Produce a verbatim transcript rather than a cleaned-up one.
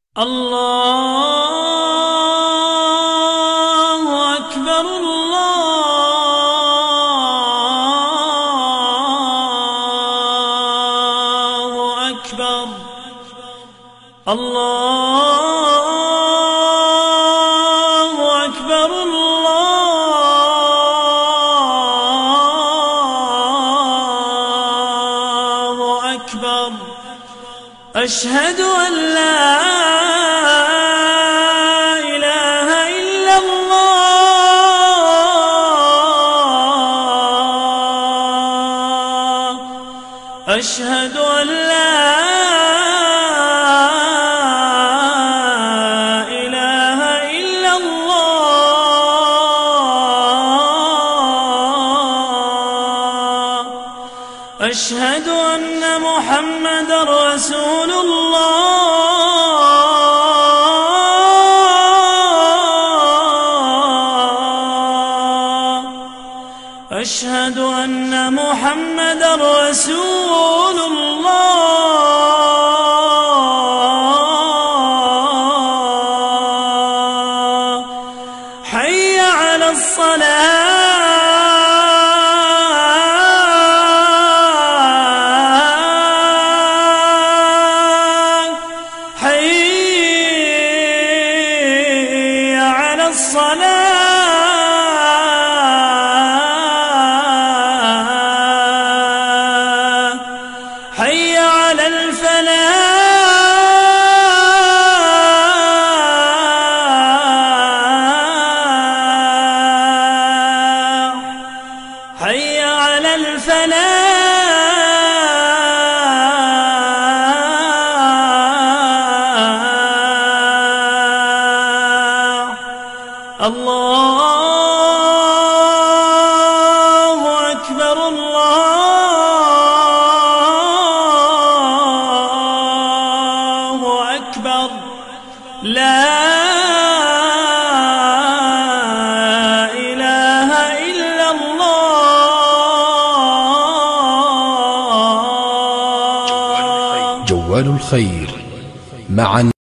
الله أكبر الله أكبر الله أكبر الله أكبر أشهد أن لا إله إلا الله أشهد أن لا إله إلا الله أشهد أن محمدًا رسول الله أشهد أن محمدًا رسول الله حي على الصلاة الصلاة حي على الفلاح حي على الفلاح الله أكبر الله أكبر لا إله إلا الله. جوال الخير معا.